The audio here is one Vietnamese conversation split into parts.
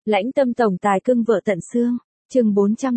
Lãnh tâm tổng tài cưng vợ tận xương. Chương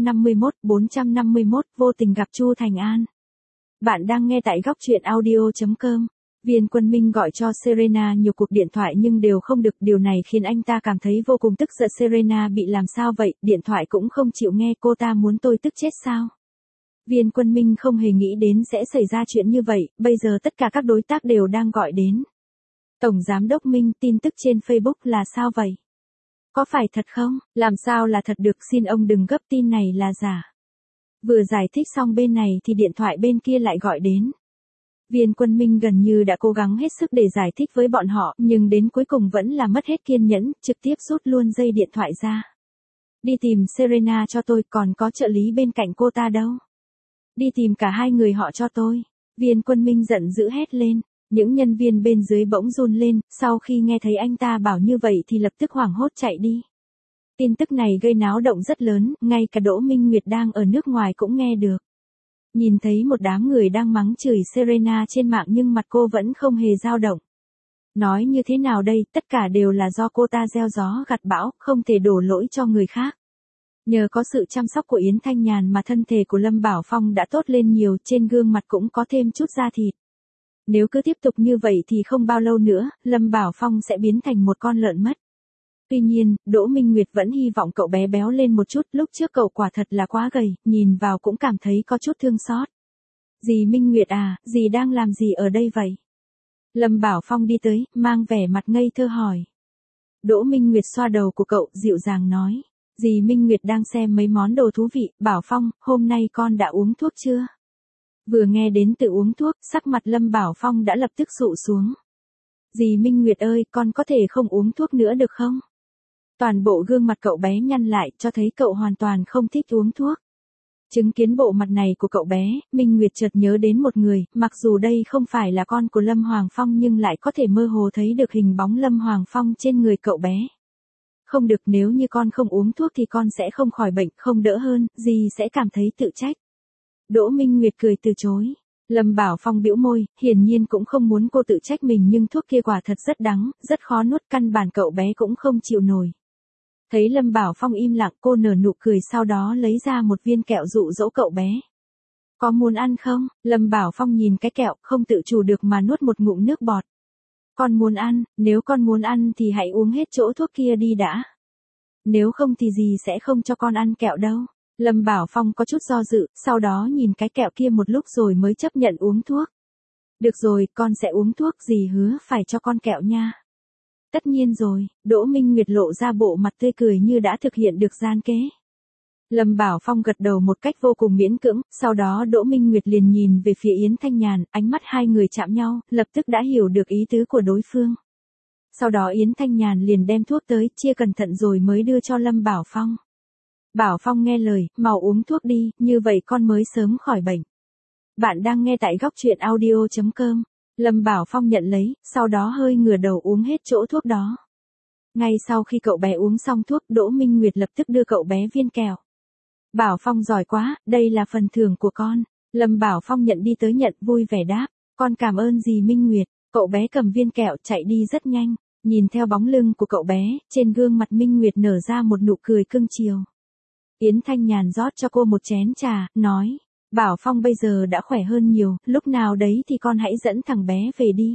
451, vô tình gặp Chu Thành An. Bạn đang nghe tại góc truyện audio.com. Viên Quân Minh gọi cho Serena nhiều cuộc điện thoại nhưng đều không được, điều này khiến anh ta cảm thấy vô cùng tức giận. Serena bị làm sao vậy, điện thoại cũng không chịu nghe, cô ta muốn tôi tức chết sao? Viên Quân Minh không hề nghĩ đến sẽ xảy ra chuyện như vậy, bây giờ tất cả các đối tác đều đang gọi đến. Tổng Giám đốc Minh, tin tức trên Facebook là sao vậy? Có phải thật không? Làm sao là thật được, xin ông đừng gấp, tin này là giả. Vừa giải thích xong bên này thì điện thoại bên kia lại gọi đến. Viên Quân Minh gần như đã cố gắng hết sức để giải thích với bọn họ, nhưng đến cuối cùng vẫn là mất hết kiên nhẫn, trực tiếp rút luôn dây điện thoại ra. Đi tìm Serena cho tôi, còn có trợ lý bên cạnh cô ta đâu? Đi tìm cả hai người họ cho tôi. Viên Quân Minh giận dữ hét lên. Những nhân viên bên dưới bỗng run lên, sau khi nghe thấy anh ta bảo như vậy thì lập tức hoảng hốt chạy đi. Tin tức này gây náo động rất lớn, ngay cả Đỗ Minh Nguyệt đang ở nước ngoài cũng nghe được. Nhìn thấy một đám người đang mắng chửi Serena trên mạng nhưng mặt cô vẫn không hề dao động. Nói như thế nào đây, tất cả đều là do cô ta gieo gió gặt bão, không thể đổ lỗi cho người khác. Nhờ có sự chăm sóc của Yến Thanh Nhàn mà thân thể của Lâm Bảo Phong đã tốt lên nhiều, trên gương mặt cũng có thêm chút da thịt. Nếu cứ tiếp tục như vậy thì không bao lâu nữa, Lâm Bảo Phong sẽ biến thành một con lợn mất. Tuy nhiên, Đỗ Minh Nguyệt vẫn hy vọng cậu bé béo lên một chút, lúc trước cậu quả thật là quá gầy, nhìn vào cũng cảm thấy có chút thương xót. Dì Minh Nguyệt à, dì đang làm gì ở đây vậy? Lâm Bảo Phong đi tới, mang vẻ mặt ngây thơ hỏi. Đỗ Minh Nguyệt xoa đầu của cậu, dịu dàng nói. Dì Minh Nguyệt đang xem mấy món đồ thú vị. Bảo Phong, hôm nay con đã uống thuốc chưa? Vừa nghe đến từ uống thuốc, sắc mặt Lâm Bảo Phong đã lập tức sụ xuống. Dì Minh Nguyệt ơi, con có thể không uống thuốc nữa được không? Toàn bộ gương mặt cậu bé nhăn lại, cho thấy cậu hoàn toàn không thích uống thuốc. Chứng kiến bộ mặt này của cậu bé, Minh Nguyệt chợt nhớ đến một người, mặc dù đây không phải là con của Lâm Hoàng Phong nhưng lại có thể mơ hồ thấy được hình bóng Lâm Hoàng Phong trên người cậu bé. Không được, nếu như con không uống thuốc thì con sẽ không khỏi bệnh, không đỡ hơn, dì sẽ cảm thấy tự trách. Đỗ Minh Nguyệt cười từ chối. Lâm Bảo Phong bĩu môi, hiển nhiên cũng không muốn cô tự trách mình nhưng thuốc kia quả thật rất đắng, rất khó nuốt, căn bản cậu bé cũng không chịu nổi. Thấy Lâm Bảo Phong im lặng, cô nở nụ cười, sau đó lấy ra một viên kẹo dụ dỗ cậu bé. Có muốn ăn không? Lâm Bảo Phong nhìn cái kẹo, không tự chủ được mà nuốt một ngụm nước bọt. Con muốn ăn, nếu con muốn ăn thì hãy uống hết chỗ thuốc kia đi đã. Nếu không thì dì sẽ không cho con ăn kẹo đâu. Lâm Bảo Phong có chút do dự, sau đó nhìn cái kẹo kia một lúc rồi mới chấp nhận uống thuốc. Được rồi, con sẽ uống thuốc, dì hứa phải cho con kẹo nha. Tất nhiên rồi, Đỗ Minh Nguyệt lộ ra bộ mặt tươi cười như đã thực hiện được gian kế. Lâm Bảo Phong gật đầu một cách vô cùng miễn cưỡng, sau đó Đỗ Minh Nguyệt liền nhìn về phía Yến Thanh Nhàn, ánh mắt hai người chạm nhau, lập tức đã hiểu được ý tứ của đối phương. Sau đó Yến Thanh Nhàn liền đem thuốc tới, chia cẩn thận rồi mới đưa cho Lâm Bảo Phong. Bảo Phong nghe lời, mau uống thuốc đi, như vậy con mới sớm khỏi bệnh. Bạn đang nghe tại góc truyện audio.com. Lâm Bảo Phong nhận lấy, sau đó hơi ngửa đầu uống hết chỗ thuốc đó. Ngay sau khi cậu bé uống xong thuốc, Đỗ Minh Nguyệt lập tức đưa cậu bé viên kẹo. Bảo Phong giỏi quá, đây là phần thưởng của con. Lâm Bảo Phong nhận đi tới nhận, vui vẻ đáp. Con cảm ơn dì Minh Nguyệt. Cậu bé cầm viên kẹo chạy đi rất nhanh. Nhìn theo bóng lưng của cậu bé, trên gương mặt Minh Nguyệt nở ra một nụ cười cưng chiều. Yến Thanh Nhàn rót cho cô một chén trà, nói. Bảo Phong bây giờ đã khỏe hơn nhiều, lúc nào đấy thì con hãy dẫn thằng bé về đi.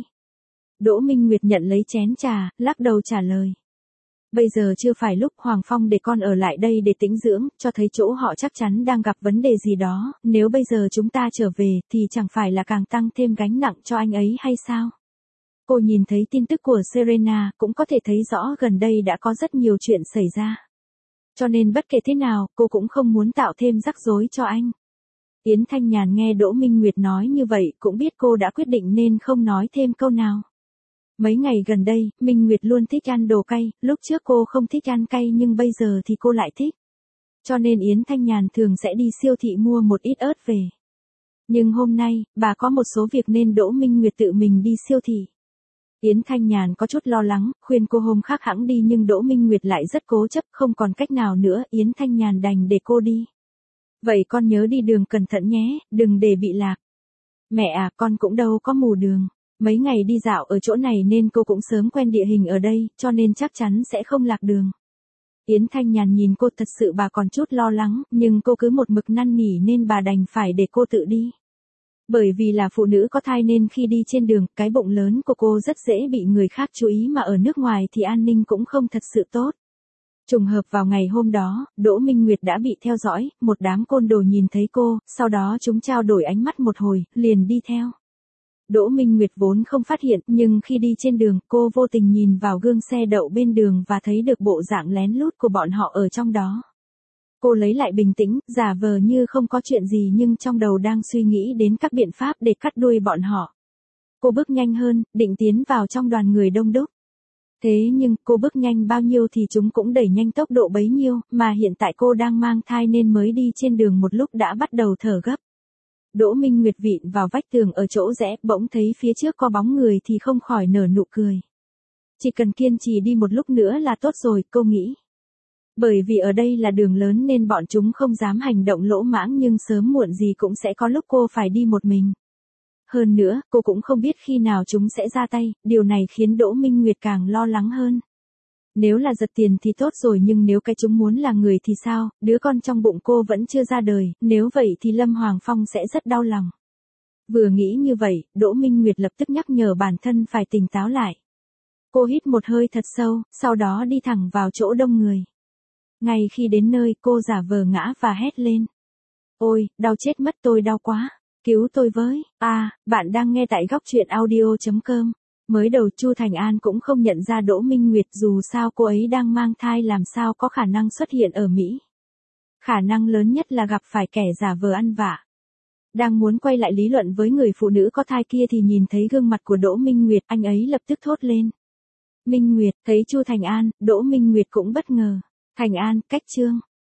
Đỗ Minh Nguyệt nhận lấy chén trà, lắc đầu trả lời. Bây giờ chưa phải lúc, Hoàng Phong để con ở lại đây để tĩnh dưỡng, cho thấy chỗ họ chắc chắn đang gặp vấn đề gì đó, nếu bây giờ chúng ta trở về thì chẳng phải là càng tăng thêm gánh nặng cho anh ấy hay sao? Cô nhìn thấy tin tức của Serena, cũng có thể thấy rõ gần đây đã có rất nhiều chuyện xảy ra. Cho nên bất kể thế nào, cô cũng không muốn tạo thêm rắc rối cho anh. Yến Thanh Nhàn nghe Đỗ Minh Nguyệt nói như vậy, cũng biết cô đã quyết định nên không nói thêm câu nào. Mấy ngày gần đây, Minh Nguyệt luôn thích ăn đồ cay, lúc trước cô không thích ăn cay nhưng bây giờ thì cô lại thích. Cho nên Yến Thanh Nhàn thường sẽ đi siêu thị mua một ít ớt về. Nhưng hôm nay, bà có một số việc nên Đỗ Minh Nguyệt tự mình đi siêu thị. Yến Thanh Nhàn có chút lo lắng, khuyên cô hôm khác hẵng đi nhưng Đỗ Minh Nguyệt lại rất cố chấp, không còn cách nào nữa, Yến Thanh Nhàn đành để cô đi. Vậy con nhớ đi đường cẩn thận nhé, đừng để bị lạc. Mẹ à, con cũng đâu có mù đường. Mấy ngày đi dạo ở chỗ này nên cô cũng sớm quen địa hình ở đây, cho nên chắc chắn sẽ không lạc đường. Yến Thanh Nhàn nhìn cô thật sự bà còn chút lo lắng, nhưng cô cứ một mực năn nỉ nên bà đành phải để cô tự đi. Bởi vì là phụ nữ có thai nên khi đi trên đường, cái bụng lớn của cô rất dễ bị người khác chú ý mà ở nước ngoài thì an ninh cũng không thật sự tốt. Trùng hợp vào ngày hôm đó, Đỗ Minh Nguyệt đã bị theo dõi, một đám côn đồ nhìn thấy cô, sau đó chúng trao đổi ánh mắt một hồi, liền đi theo. Đỗ Minh Nguyệt vốn không phát hiện, nhưng khi đi trên đường, cô vô tình nhìn vào gương xe đậu bên đường và thấy được bộ dạng lén lút của bọn họ ở trong đó. Cô lấy lại bình tĩnh, giả vờ như không có chuyện gì nhưng trong đầu đang suy nghĩ đến các biện pháp để cắt đuôi bọn họ. Cô bước nhanh hơn, định tiến vào trong đoàn người đông đúc. Thế nhưng, cô bước nhanh bao nhiêu thì chúng cũng đẩy nhanh tốc độ bấy nhiêu, mà hiện tại cô đang mang thai nên mới đi trên đường một lúc đã bắt đầu thở gấp. Đỗ Minh Nguyệt vịn vào vách tường ở chỗ rẽ, bỗng thấy phía trước có bóng người thì không khỏi nở nụ cười. Chỉ cần kiên trì đi một lúc nữa là tốt rồi, cô nghĩ. Bởi vì ở đây là đường lớn nên bọn chúng không dám hành động lỗ mãng nhưng sớm muộn gì cũng sẽ có lúc cô phải đi một mình. Hơn nữa, cô cũng không biết khi nào chúng sẽ ra tay, điều này khiến Đỗ Minh Nguyệt càng lo lắng hơn. Nếu là giật tiền thì tốt rồi nhưng nếu cái chúng muốn là người thì sao, đứa con trong bụng cô vẫn chưa ra đời, nếu vậy thì Lâm Hoàng Phong sẽ rất đau lòng. Vừa nghĩ như vậy, Đỗ Minh Nguyệt lập tức nhắc nhở bản thân phải tỉnh táo lại. Cô hít một hơi thật sâu, sau đó đi thẳng vào chỗ đông người. Ngay khi đến nơi, cô giả vờ ngã và hét lên. Ôi, đau chết mất, tôi đau quá. Cứu tôi với. Bạn đang nghe tại góc truyện audio.com. Mới đầu Chu Thành An cũng không nhận ra Đỗ Minh Nguyệt, dù sao cô ấy đang mang thai làm sao có khả năng xuất hiện ở Mỹ. Khả năng lớn nhất là gặp phải kẻ giả vờ ăn vạ. Đang muốn quay lại lý luận với người phụ nữ có thai kia thì nhìn thấy gương mặt của Đỗ Minh Nguyệt, anh ấy lập tức thốt lên. Minh Nguyệt, thấy Chu Thành An, Đỗ Minh Nguyệt cũng bất ngờ. Thành An, cách chương.